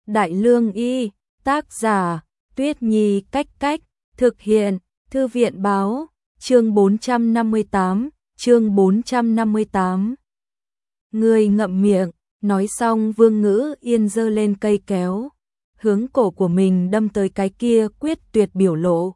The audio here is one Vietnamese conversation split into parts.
Đại Lương Y, tác giả, Tuyết Nhi Cách Cách, thực hiện, Thư viện Báo, chương 458, chương 458. Ngươi ngậm miệng, nói xong Vương Ngữ Yên giơ lên cây kéo, hướng cổ của mình đâm tới cái kia quyết tuyệt biểu lộ.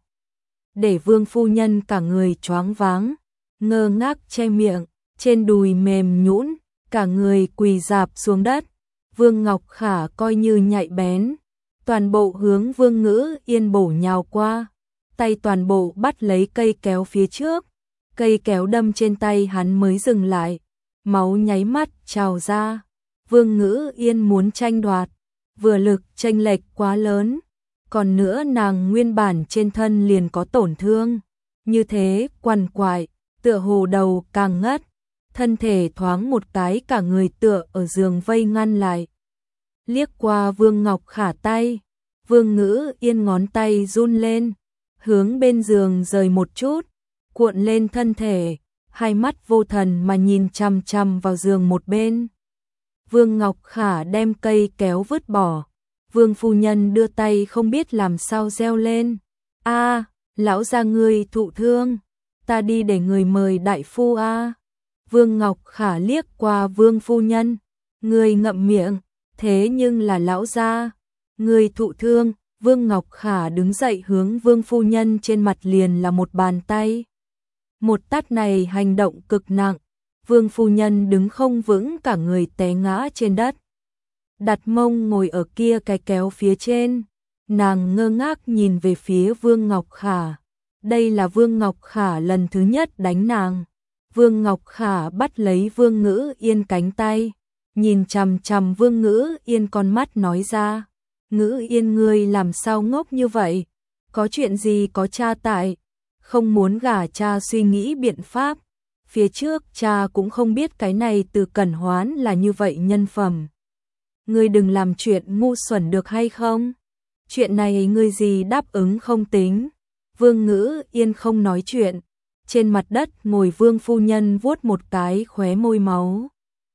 Để Vương phu nhân cả người choáng váng, ngơ ngác che miệng, trên đùi mềm nhũn, cả người quỳ rạp xuống đất. Vương Ngọc Khả coi như nhạy bén, toàn bộ hướng Vương Ngữ Yên bổ nhào qua, tay toàn bộ bắt lấy cây kéo phía trước, cây kéo đâm trên tay hắn mới dừng lại, máu nháy mắt trào ra. Vương Ngữ Yên muốn tranh đoạt, vừa lực chênh lệch quá lớn, còn nữa nàng nguyên bản trên thân liền có tổn thương, như thế quằn quại, tựa hồ đầu càng ngất, thân thể thoáng một cái cả người tựa ở giường vây ngăn lại. Liếc qua Vương Ngọc Khả tay, Vương Ngữ Yên ngón tay run lên, hướng bên giường rời một chút, cuộn lên thân thể, hai mắt vô thần mà nhìn chằm chằm vào giường một bên. Vương Ngọc Khả đem cây kéo vứt bỏ, Vương phu nhân đưa tay không biết làm sao reo lên. A, lão gia ngươi thụ thương, ta đi để người mời đại phu a. Vương Ngọc Khả liếc qua Vương phu nhân, ngươi ngậm miệng, thế nhưng là lão gia, ngươi thụ thương. Vương Ngọc Khả đứng dậy hướng Vương phu nhân trên mặt liền là một bàn tay. Một tát này hành động cực nặng, Vương phu nhân đứng không vững cả người té ngã trên đất. Đặt mông ngồi ở kia cái kéo phía trên, nàng ngơ ngác nhìn về phía Vương Ngọc Khả. Đây là Vương Ngọc Khả lần thứ nhất đánh nàng. Vương Ngọc Khả bắt lấy Vương Ngữ Yên cánh tay, nhìn chằm chằm Vương Ngữ Yên con mắt nói ra. Ngữ Yên ngươi làm sao ngốc như vậy? Có chuyện gì có cha tại? Không muốn gả cha suy nghĩ biện pháp. Phía trước cha cũng không biết cái này Từ Cẩn Hoán là như vậy nhân phẩm. Ngươi đừng làm chuyện ngu xuẩn được hay không? Chuyện này ngươi gì đáp ứng không tính. Vương Ngữ Yên không nói chuyện. Trên mặt đất ngồi Vương phu nhân vuốt một cái khóe môi máu.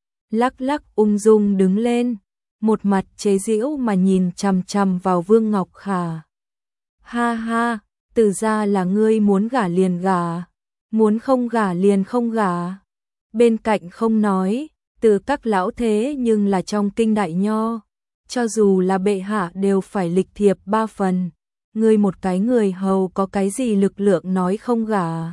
Lắc lắc ung dung đứng lên, một mặt chế giễu mà nhìn chằm chằm vào Vương Ngọc Khả. Ha ha, từ ra là ngươi muốn gả liền gả, muốn không gả liền không gả. Bên cạnh không nói, từ các lão thế nhưng là trong kinh đại nho, cho dù là bệ hạ đều phải lịch thiệp 3 phần. Ngươi một cái người hầu có cái gì lực lượng nói không gả.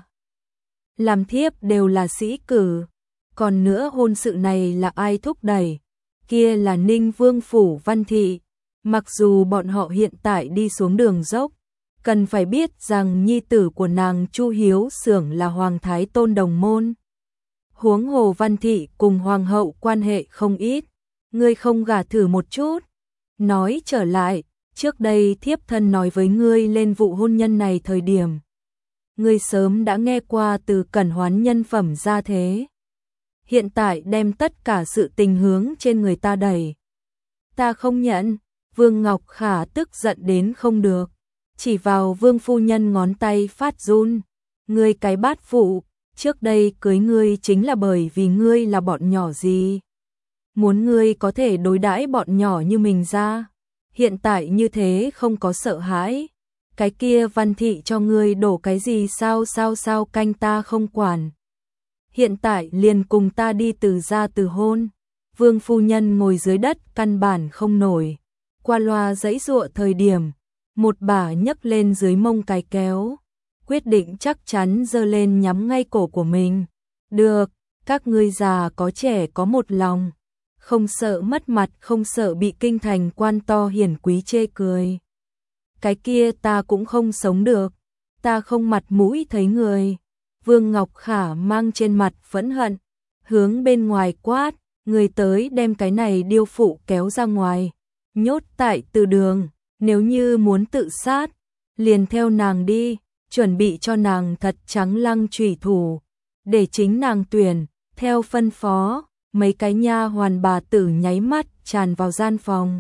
Làm thiếp đều là sĩ cử, còn nữa hôn sự này là ai thúc đẩy? Kia là Ninh Vương phủ Văn thị, mặc dù bọn họ hiện tại đi xuống đường dốc, cần phải biết rằng nhi tử của nàng Chu Hiếu Xưởng là Hoàng Thái Tôn đồng môn. Huống hồ Văn thị cùng Hoàng hậu quan hệ không ít, ngươi không gả thử một chút. Nói trở lại, trước đây thiếp thân nói với ngươi lên vụ hôn nhân này thời điểm. Ngươi sớm đã nghe qua Từ Cẩn Hoán nhân phẩm ra thế. Hiện tại đem tất cả sự tình hướng trên người ta đẩy. Ta không nhận. Vương Ngọc Khả tức giận đến không được, chỉ vào Vương phu nhân ngón tay phát run. Ngươi cái bát phụ, trước đây cưới ngươi chính là bởi vì ngươi là bọn nhỏ gì? Muốn ngươi có thể đối đãi bọn nhỏ như mình ra. Hiện tại như thế không có sợ hãi. Cái kia Văn thị cho ngươi đổ cái gì sao canh ta không quản. Hiện tại liền cùng ta đi từ gia từ hôn. Vương phu nhân ngồi dưới đất căn bản không nổi. Qua loa giãy giụa thời điểm, một bả nhấc lên dưới mông cái kéo, quyết định chắc chắn giơ lên nhắm ngay cổ của mình. Được, các ngươi già có trẻ có một lòng, không sợ mất mặt, không sợ bị kinh thành quan to hiển quý chê cười. Cái kia ta cũng không sống được, ta không mặt mũi thấy người. Vương Ngọc Khả mang trên mặt phẫn hận, hướng bên ngoài quát, người tới đem cái này điêu phụ kéo ra ngoài, nhốt tại từ đường, nếu như muốn tự sát, liền theo nàng đi, chuẩn bị cho nàng thật trắng lăng chủy thủ, để chính nàng tuyển, theo phân phó, mấy cái nha hoàn bà tử nháy mắt tràn vào gian phòng.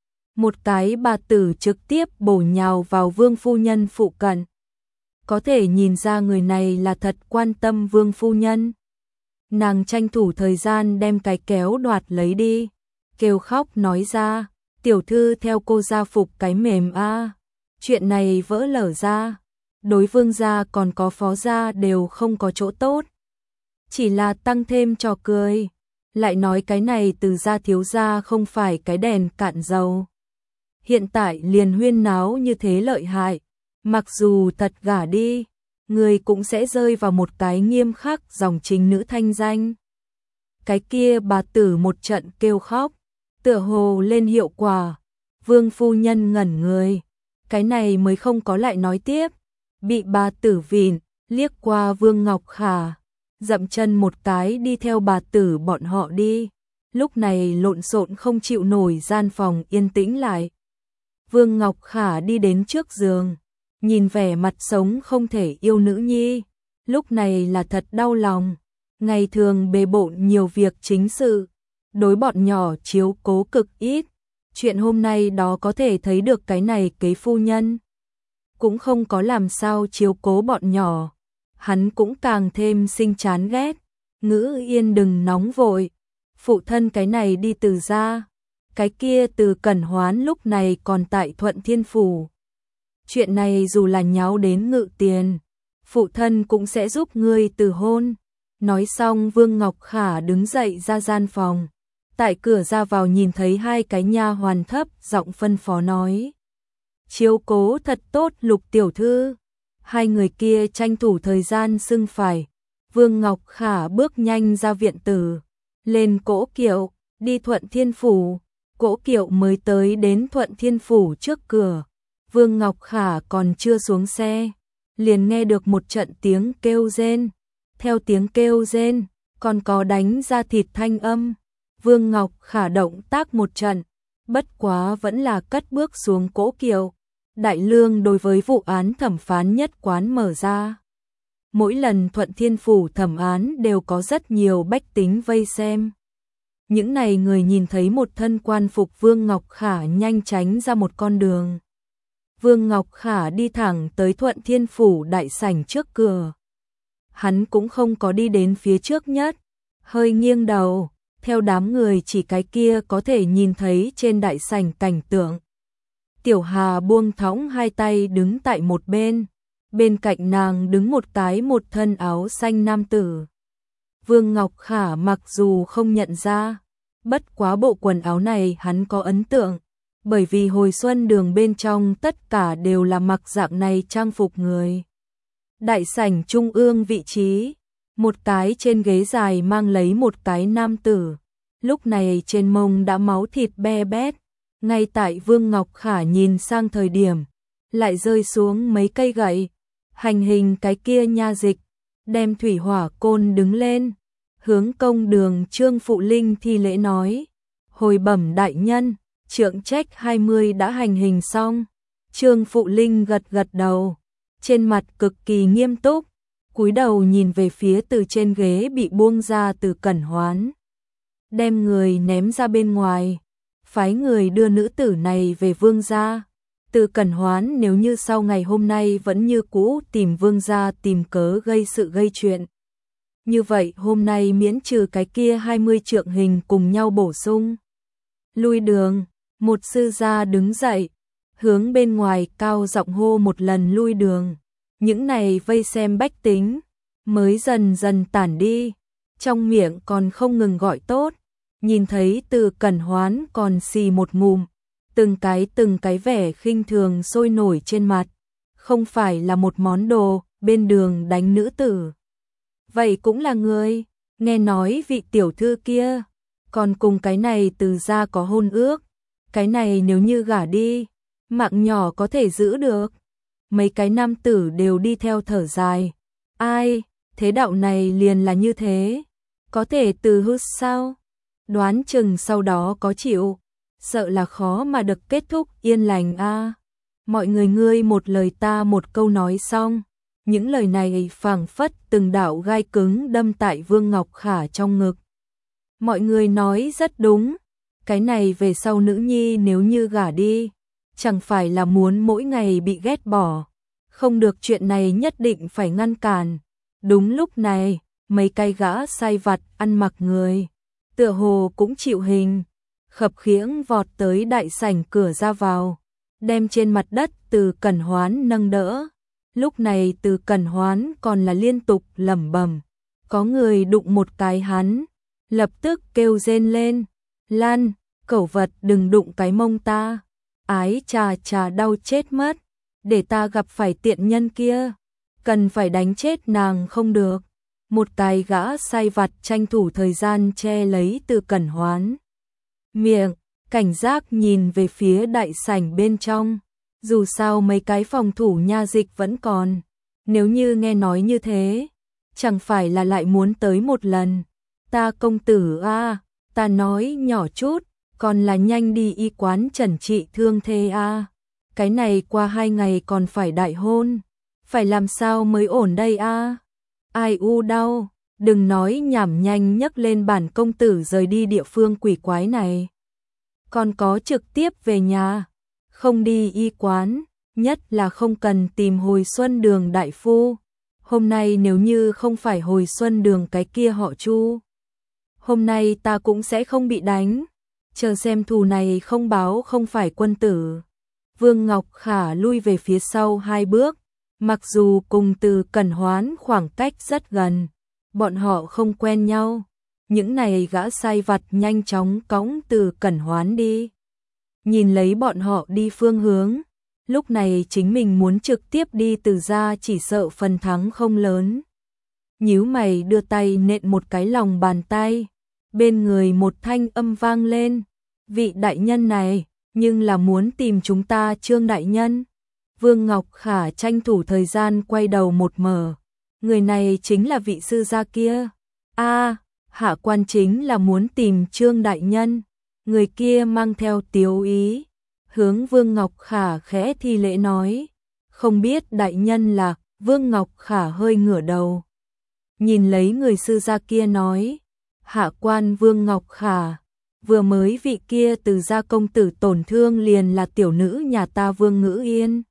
Một cái bà tử trực tiếp bổ nhào vào Vương phu nhân phụ cận. Có thể nhìn ra người này là thật quan tâm Vương phu nhân. Nàng tranh thủ thời gian đem cái kéo đoạt lấy đi, kêu khóc nói ra, Tiểu thư theo cô gia phục cái mềm a. Chuyện này vỡ lở ra, đối vương gia còn có phó gia đều không có chỗ tốt. Chỉ là tăng thêm trò cười, lại nói cái này Từ gia thiếu gia không phải cái đèn cạn dầu. Hiện tại liền huyên náo như thế lợi hại, mặc dù thật gả đi, người cũng sẽ rơi vào một cái nghiêm khắc dòng chính nữ thanh danh. Cái kia bà tử một trận kêu khóc, tựa hồ lên hiệu quả, vương phu nhân ngẩn người, cái này mới không có lại nói tiếp, bị bà tử vịn, liếc qua Vương Ngọc Khả, dậm chân một cái đi theo bà tử bọn họ đi, lúc này lộn xộn không chịu nổi, gian phòng yên tĩnh lại. Vương Ngọc Khả đi đến trước giường, nhìn vẻ mặt sống không thể yêu nữ nhi, lúc này là thật đau lòng, ngày thường bề bộn nhiều việc chính sự, đối bọn nhỏ chiếu cố cực ít, chuyện hôm nay đó có thể thấy được cái này kế phu nhân cũng không có làm sao chiếu cố bọn nhỏ, hắn cũng càng thêm sinh chán ghét. Ngữ Yên đừng nóng vội, phụ thân cái này đi Từ gia, cái kia Từ Cẩn Hoán lúc này còn tại Thuận Thiên Phủ. Chuyện này dù là nháo đến Ngự Tiền, phụ thân cũng sẽ giúp ngươi từ hôn. Nói xong Vương Ngọc Khả đứng dậy ra gian phòng, tại cửa ra vào nhìn thấy hai cái nha hoàn thấp giọng phân phó nói: chiếu cố thật tốt Lục tiểu thư. Hai người kia tranh thủ thời gian xưng phải. Vương Ngọc Khả bước nhanh ra viện tử, lên cỗ kiệu, đi Thuận Thiên Phủ. Cỗ kiệu mới tới đến Thuận Thiên Phủ trước cửa, Vương Ngọc Khả còn chưa xuống xe, liền nghe được một trận tiếng kêu rên. Theo tiếng kêu rên, còn có đánh ra thịt thanh âm. Vương Ngọc Khả động tác một trận, bất quá vẫn là cất bước xuống cỗ kiệu. Đại lương đối với vụ án thẩm phán nhất quán mở ra. Mỗi lần Thuận Thiên Phủ thẩm án đều có rất nhiều bách tính vây xem. Những này người nhìn thấy một thân quan phục Vương Ngọc Khả nhanh tránh ra một con đường. Vương Ngọc Khả đi thẳng tới Thuận Thiên Phủ đại sảnh trước cửa. Hắn cũng không có đi đến phía trước nhất, hơi nghiêng đầu, theo đám người chỉ cái kia có thể nhìn thấy trên đại sảnh cảnh tượng. Tiểu Hà buông thõng hai tay đứng tại một bên, bên cạnh nàng đứng một cái một thân áo xanh nam tử. Vương Ngọc Khả mặc dù không nhận ra, bất quá bộ quần áo này hắn có ấn tượng, bởi vì hồi xuân đường bên trong tất cả đều là mặc dạng này trang phục người. Đại sảnh trung ương vị trí, một cái trên ghế dài mang lấy một cái nam tử, lúc này trên mông đã máu thịt be bét. Ngay tại Vương Ngọc Khả nhìn sang thời điểm, lại rơi xuống mấy cây gậy, hành hình cái kia nha dịch, đem thủy hỏa côn đứng lên, hướng công đường Trương Phụ Linh thi lễ nói: hồi bẩm đại nhân, trượng trách 20 đã hành hình xong. Trương Phụ Linh gật gật đầu, trên mặt cực kỳ nghiêm túc, cúi đầu nhìn về phía từ trên ghế bị buông ra Từ Cẩn Hoán, đem người ném ra bên ngoài, phái người đưa nữ tử này về vương gia. Từ Cẩn Hoán nếu như sau ngày hôm nay vẫn như cũ tìm vương gia tìm cớ gây sự gây chuyện, như vậy hôm nay miễn trừ cái kia 20 trượng hình cùng nhau bổ sung. Lui đường, một sư gia đứng dậy, hướng bên ngoài cao giọng hô một lần lui đường. Những này vây xem bách tính mới dần dần tản đi, trong miệng còn không ngừng gọi tốt. Nhìn thấy Từ Cẩn Hoán còn xì một ngụm, từng cái vẻ khinh thường sôi nổi trên mặt, không phải là một món đồ, bên đường đánh nữ tử. Vậy cũng là người, nghe nói vị tiểu thư kia, còn cùng cái này Từ gia có hôn ước, cái này nếu như gả đi, mạng nhỏ có thể giữ được. Mấy cái nam tử đều đi theo thở dài, ai, thế đạo này liền là như thế, có thể từ hư sao? Đoán chừng sau đó có chịu, sợ là khó mà được kết thúc yên lành a. Mọi người ngươi một lời ta một câu nói xong, những lời này phảng phất từng đạo gai cứng đâm tại Vương Ngọc Khả trong ngực. Mọi người nói rất đúng, cái này về sau nữ nhi nếu như gả đi, chẳng phải là muốn mỗi ngày bị ghét bỏ, không được, chuyện này nhất định phải ngăn cản. Đúng lúc này, mấy cái gã sai vặt ăn mặc người tựa hồ cũng chịu hình, khập khiễng vọt tới đại sảnh cửa ra vào, đem trên mặt đất Từ Cẩn Hoán nâng đỡ. Lúc này Từ Cẩn Hoán còn là liên tục lẩm bẩm, có người đụng một cái hắn, lập tức kêu rên lên, Lan, cẩu vật đừng đụng cái mông ta, ái chà chà đau chết mất, để ta gặp phải tiện nhân kia, cần phải đánh chết nàng không được. Một cái gã sai vặt tranh thủ thời gian che lấy Từ Cẩn Hoán miệng, cảnh giác nhìn về phía đại sảnh bên trong. Dù sao mấy cái phòng thủ nha dịch vẫn còn, nếu như nghe nói như thế, chẳng phải là lại muốn tới một lần. Ta công tử a, ta nói nhỏ chút, còn là nhanh đi y quán chẩn trị thương thế a. Cái này qua 2 ngày còn phải đại hôn, phải làm sao mới ổn đây a? Ai u đau, đừng nói nhảm, nhanh nhấc lên bản công tử rời đi địa phương quỷ quái này. Còn có trực tiếp về nhà, không đi y quán, nhất là không cần tìm Hồi Xuân Đường đại phu. Hôm nay nếu như không phải Hồi Xuân Đường cái kia họ Chu, hôm nay ta cũng sẽ không bị đánh. Chờ xem thù này không báo không phải quân tử. Vương Ngọc Khả lui về phía sau 2 bước, mặc dù cùng Từ Cẩn Hoán khoảng cách rất gần, bọn họ không quen nhau. Những này gã sai vặt nhanh chóng cõng Từ Cẩn Hoán đi. Nhìn lấy bọn họ đi phương hướng, lúc này chính mình muốn trực tiếp đi Từ ra chỉ sợ phần thắng không lớn. Nhíu mày đưa tay nện một cái lòng bàn tay, bên người một thanh âm vang lên, vị đại nhân này, nhưng là muốn tìm chúng ta Trương đại nhân. Vương Ngọc Khả tranh thủ thời gian quay đầu một mở, người này chính là vị sư gia kia. A, hạ quan chính là muốn tìm Trương đại nhân. Người kia mang theo tiếu ý, hướng Vương Ngọc Khả khẽ thi lễ nói, không biết đại nhân là. Vương Ngọc Khả hơi ngửa đầu, nhìn lấy người sư gia kia nói, hạ quan Vương Ngọc Khả, vừa mới vị kia Từ gia công tử tổn thương liền là tiểu nữ nhà ta Vương Ngữ Yên.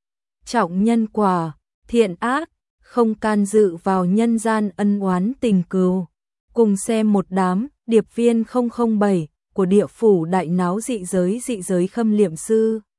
Trọng nhân quả, thiện ác, không can dự vào nhân gian ân oán tình cừu. Cùng xem một đám điệp viên 007 của địa phủ đại náo dị giới khâm liệm sư.